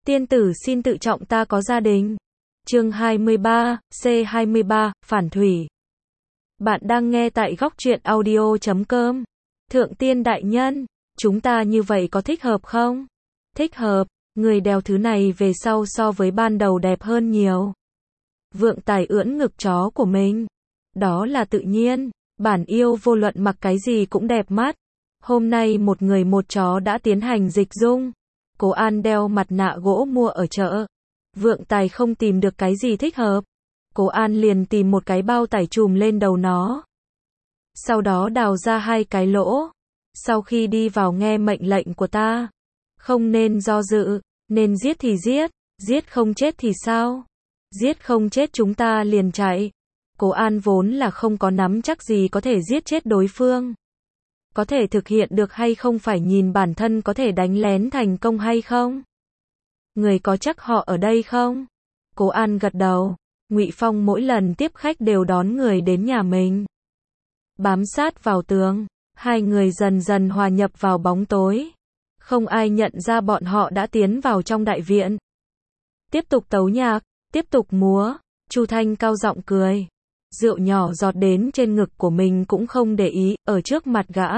Tiên tử xin tự trọng, ta có gia đình. Chương 23, C23, Phản Thủy. Bạn đang nghe tại góc truyện audio.com. Thượng tiên đại nhân, chúng ta như vậy có thích hợp không? Thích hợp, người đeo thứ này về sau so với ban đầu đẹp hơn nhiều. Vượng Tài ưỡn ngực chó của mình. Đó là tự nhiên, bản yêu vô luận mặc cái gì cũng đẹp mắt. Hôm nay một người một chó đã tiến hành dịch dung. Cố An đeo mặt nạ gỗ mua ở chợ. Vượng Tài không tìm được cái gì thích hợp. Cố An liền tìm một cái bao tải trùm lên đầu nó. Sau đó đào ra 2 cái lỗ. Sau khi đi vào nghe mệnh lệnh của ta. Không nên do dự, nên giết thì giết, giết không chết thì sao? Giết không chết chúng ta liền chạy. Cố An vốn là không có nắm chắc gì có thể giết chết đối phương. Có thể thực hiện được hay không phải nhìn bản thân có thể đánh lén thành công hay không. Người có chắc họ ở đây không? Cố An gật đầu. Ngụy Phong mỗi lần tiếp khách đều đón người đến nhà mình. Bám sát vào tường, 2 người dần dần hòa nhập vào bóng tối. Không ai nhận ra bọn họ đã tiến vào trong đại viện. Tiếp tục tấu nhạc, tiếp tục múa. Chu Thanh cao giọng cười. Rượu nhỏ giọt đến trên ngực của mình cũng không để ý, ở trước mặt gã.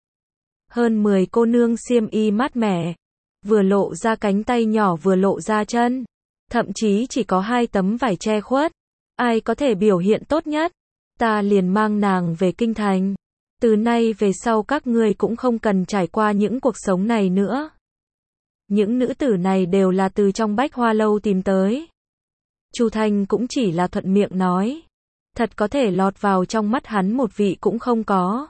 Hơn 10 cô nương xiêm y mát mẻ. Vừa lộ ra cánh tay nhỏ vừa lộ ra chân. Thậm chí chỉ có 2 tấm vải che khuất. Ai có thể biểu hiện tốt nhất? Ta liền mang nàng về kinh thành. Từ nay về sau các ngươi cũng không cần trải qua những cuộc sống này nữa. Những nữ tử này đều là từ trong Bách Hoa Lâu tìm tới. Chu Thanh cũng chỉ là thuận miệng nói. Thật có thể lọt vào trong mắt hắn một vị cũng không có.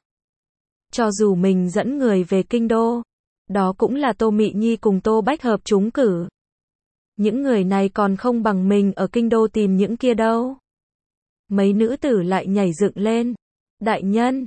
Cho dù mình dẫn người về kinh đô, đó cũng là Tô Mị Nhi cùng Tô Bách Hợp trúng cử. Những người này còn không bằng mình ở kinh đô tìm những kia đâu. Mấy nữ tử lại nhảy dựng lên. Đại nhân,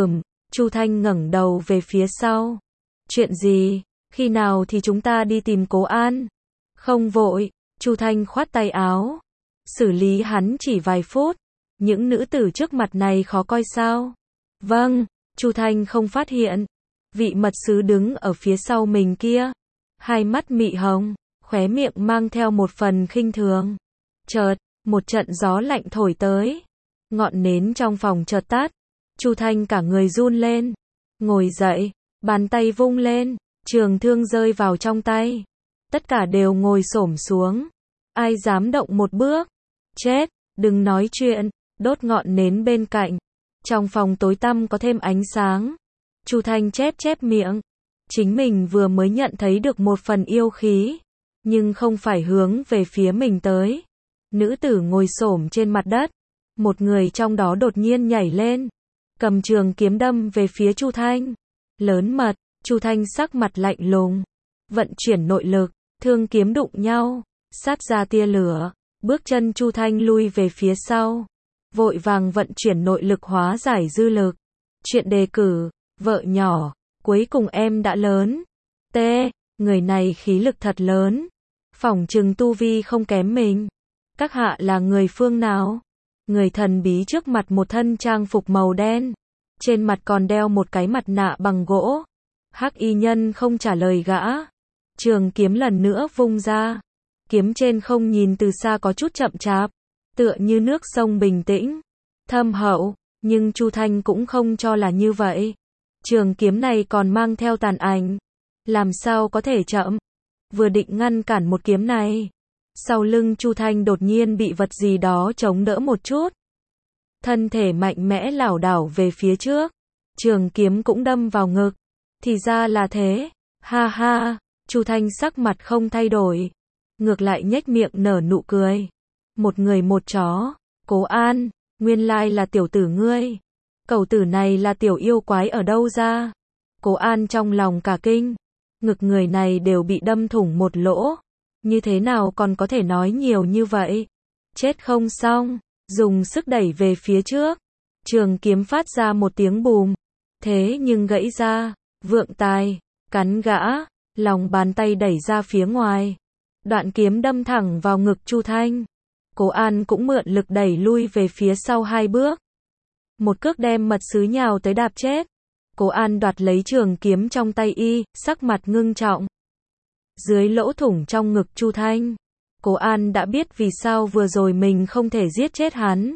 Chu Thanh ngẩng đầu về phía sau. Chuyện gì? Khi nào thì chúng ta đi tìm Cố An? Không vội, Chu Thanh khoát tay áo. Xử lý hắn chỉ vài phút. Những nữ tử trước mặt này khó coi sao? Vâng, Chu Thanh không phát hiện. Vị mật sứ đứng ở phía sau mình kia. 2 mắt mị hồng, khóe miệng mang theo một phần khinh thường. Chợt, một trận gió lạnh thổi tới. Ngọn nến trong phòng chợt tắt. Chu Thanh cả người run lên. Ngồi dậy, bàn tay vung lên, trường thương rơi vào trong tay. Tất cả đều ngồi xổm xuống. Ai dám động một bước? Chết, đừng nói chuyện. Đốt ngọn nến bên cạnh. Trong phòng tối tăm có thêm ánh sáng. Chu Thanh chép miệng. Chính mình vừa mới nhận thấy được một phần yêu khí. Nhưng không phải hướng về phía mình tới. Nữ tử ngồi xổm trên mặt đất. Một người trong đó đột nhiên nhảy lên. Cầm trường kiếm đâm về phía Chu Thanh. Lớn mật, Chu Thanh sắc mặt lạnh lùng. Vận chuyển nội lực, thương kiếm đụng nhau. Sát ra tia lửa. Bước chân Chu Thanh lui về phía sau. Vội vàng vận chuyển nội lực hóa giải dư lực. Chuyện đề cử, vợ nhỏ, cuối cùng em đã lớn. Người này khí lực thật lớn. Phỏng chừng tu vi không kém mình. Các hạ là người phương nào? Người thần bí trước mặt một thân trang phục màu đen. Trên mặt còn đeo một cái mặt nạ bằng gỗ. Hắc y nhân không trả lời gã. Trường kiếm lần nữa vung ra. Kiếm trên không nhìn từ xa có chút chậm chạp. Tựa như nước sông bình tĩnh, thâm hậu, nhưng Chu Thanh cũng không cho là như vậy. Trường kiếm này còn mang theo tàn ảnh, làm sao có thể chậm? Vừa định ngăn cản một kiếm này, sau lưng Chu Thanh đột nhiên bị vật gì đó chống đỡ một chút. Thân thể mạnh mẽ lảo đảo về phía trước, trường kiếm cũng đâm vào ngực. Thì ra là thế, ha ha, Chu Thanh sắc mặt không thay đổi, ngược lại nhếch miệng nở nụ cười. Một người một chó, Cố An, nguyên lai là tiểu tử ngươi. Cẩu tử này là tiểu yêu quái ở đâu ra? Cố An trong lòng cả kinh. Ngực người này đều bị đâm thủng một lỗ. Như thế nào còn có thể nói nhiều như vậy? Chết không xong, dùng sức đẩy về phía trước. Trường kiếm phát ra một tiếng bùm. Thế nhưng gãy ra, Vượng Tài, cắn gã, lòng bàn tay đẩy ra phía ngoài. Đoạn kiếm đâm thẳng vào ngực Chu Thanh. Cố An cũng mượn lực đẩy lui về phía sau 2 bước. Một cước đem mật sứ nhào tới đạp chết. Cố An đoạt lấy trường kiếm trong tay y, sắc mặt ngưng trọng. dưới lỗ thủng trong ngực Chu Thanh. Cố An đã biết vì sao vừa rồi mình không thể giết chết hắn.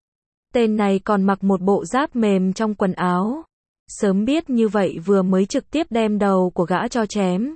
Tên này còn mặc một bộ giáp mềm trong quần áo. Sớm biết như vậy vừa mới trực tiếp đem đầu của gã cho chém.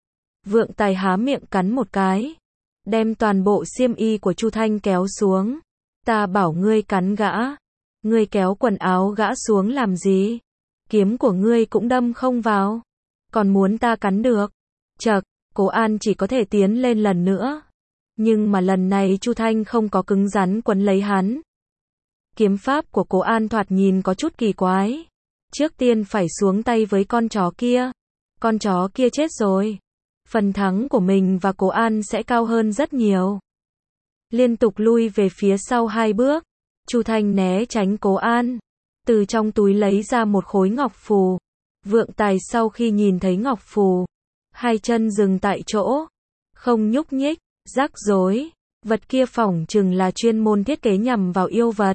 Vượng Tài há miệng cắn một cái, đem toàn bộ xiêm y của Chu Thanh kéo xuống. Ta bảo ngươi cắn gã, ngươi kéo quần áo gã xuống làm gì? Kiếm của ngươi cũng đâm không vào, còn muốn ta cắn được? Chậc, Cố An chỉ có thể tiến lên lần nữa. Nhưng mà lần này Chu Thanh không có cứng rắn quấn lấy hắn. Kiếm pháp của Cố An thoạt nhìn có chút kỳ quái. Trước tiên phải xuống tay với con chó kia. Con chó kia chết rồi. Phần thắng của mình và Cố An sẽ cao hơn rất nhiều. Liên tục lui về phía sau 2 bước. Chu Thanh né tránh Cố An. Từ trong túi lấy ra một khối ngọc phù. Vượng Tài sau khi nhìn thấy ngọc phù, 2 chân dừng tại chỗ. Không nhúc nhích. Rắc rối. Vật kia phỏng chừng là chuyên môn thiết kế nhằm vào yêu vật.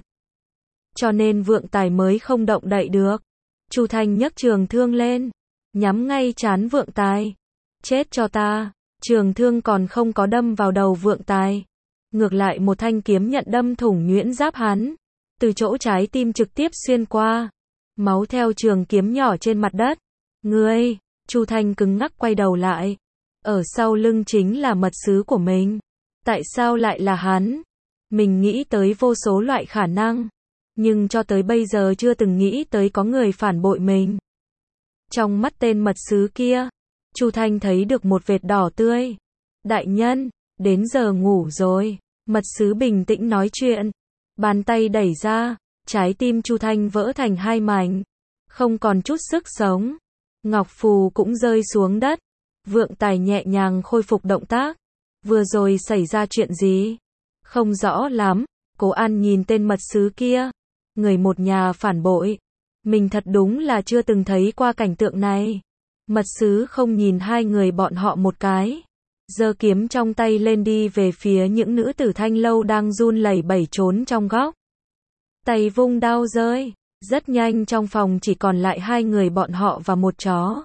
Cho nên Vượng Tài mới không động đậy được. Chu Thanh nhấc trường thương lên, nhắm ngay trán Vượng Tài. Chết cho ta. Trường thương còn không có đâm vào đầu Vượng Tài. Ngược lại một thanh kiếm nhận đâm thủng nhuyễn giáp hắn. Từ chỗ trái tim trực tiếp xuyên qua. Máu theo trường kiếm nhỏ trên mặt đất. Ngươi, Chu Thanh cứng ngắc quay đầu lại. Ở sau lưng chính là mật sứ của mình. Tại sao lại là hắn? Mình nghĩ tới vô số loại khả năng. Nhưng cho tới bây giờ chưa từng nghĩ tới có người phản bội mình. Trong mắt tên mật sứ kia, Chu Thanh thấy được một vệt đỏ tươi. Đại nhân, đến giờ ngủ rồi. Mật sứ bình tĩnh nói chuyện. Bàn tay đẩy ra, trái tim Chu Thanh vỡ thành 2 mảnh. Không còn chút sức sống. Ngọc phù cũng rơi xuống đất. Vượng Tài nhẹ nhàng khôi phục động tác. Vừa rồi xảy ra chuyện gì? Không rõ lắm. Cố An nhìn tên mật sứ kia. Người một nhà phản bội. Mình thật đúng là chưa từng thấy qua cảnh tượng này. Mật sứ không nhìn 2 người bọn họ một cái. Giơ kiếm trong tay lên đi về phía những nữ tử Thanh Lâu đang run lẩy bẩy trốn trong góc. Tay vung đao rơi. Rất nhanh trong phòng chỉ còn lại 2 người bọn họ và một chó.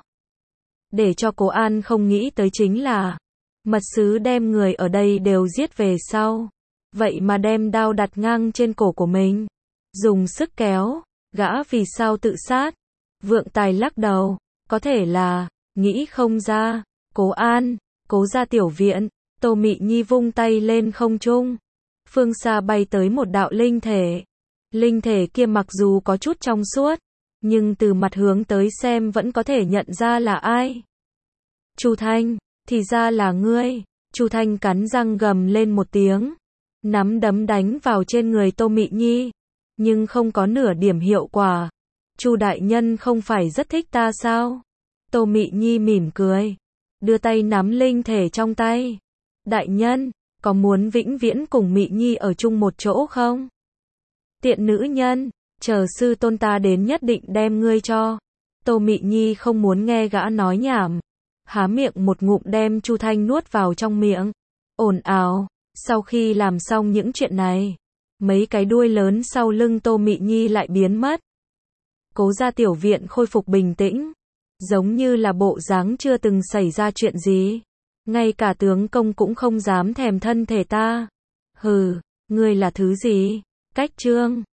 Để cho Cố An không nghĩ tới chính là mật sứ đem người ở đây đều giết về sau. Vậy mà đem đao đặt ngang trên cổ của mình. Dùng sức kéo. Gã vì sao tự sát? Vượng Tài lắc đầu. Có thể là nghĩ không ra. Cố An, Cố ra tiểu viện. Tô Mị Nhi vung tay lên không trung. Phương xa bay tới một đạo linh thể. Linh thể kia mặc dù có chút trong suốt, nhưng từ mặt hướng tới xem vẫn có thể nhận ra là ai. Chu Thanh, thì ra là ngươi. Chu Thanh cắn răng gầm lên một tiếng. Nắm đấm đánh vào trên người Tô Mị Nhi. Nhưng không có nửa điểm hiệu quả. Chu đại nhân không phải rất thích ta sao? Tô Mị Nhi mỉm cười. Đưa tay nắm linh thể trong tay. Đại nhân, có muốn vĩnh viễn cùng Mị Nhi ở chung một chỗ không? Tiện nữ nhân, chờ sư tôn ta đến nhất định đem ngươi cho. Tô Mị Nhi không muốn nghe gã nói nhảm. Há miệng một ngụm đem Chu Thanh nuốt vào trong miệng. Ồn ào, sau khi làm xong những chuyện này, mấy cái đuôi lớn sau lưng Tô Mị Nhi lại biến mất. Cố ra tiểu viện khôi phục bình tĩnh. Giống như là bộ dáng chưa từng xảy ra chuyện gì. Ngay cả tướng công cũng không dám thèm thân thể ta. Hừ, ngươi là thứ gì? Cách trương.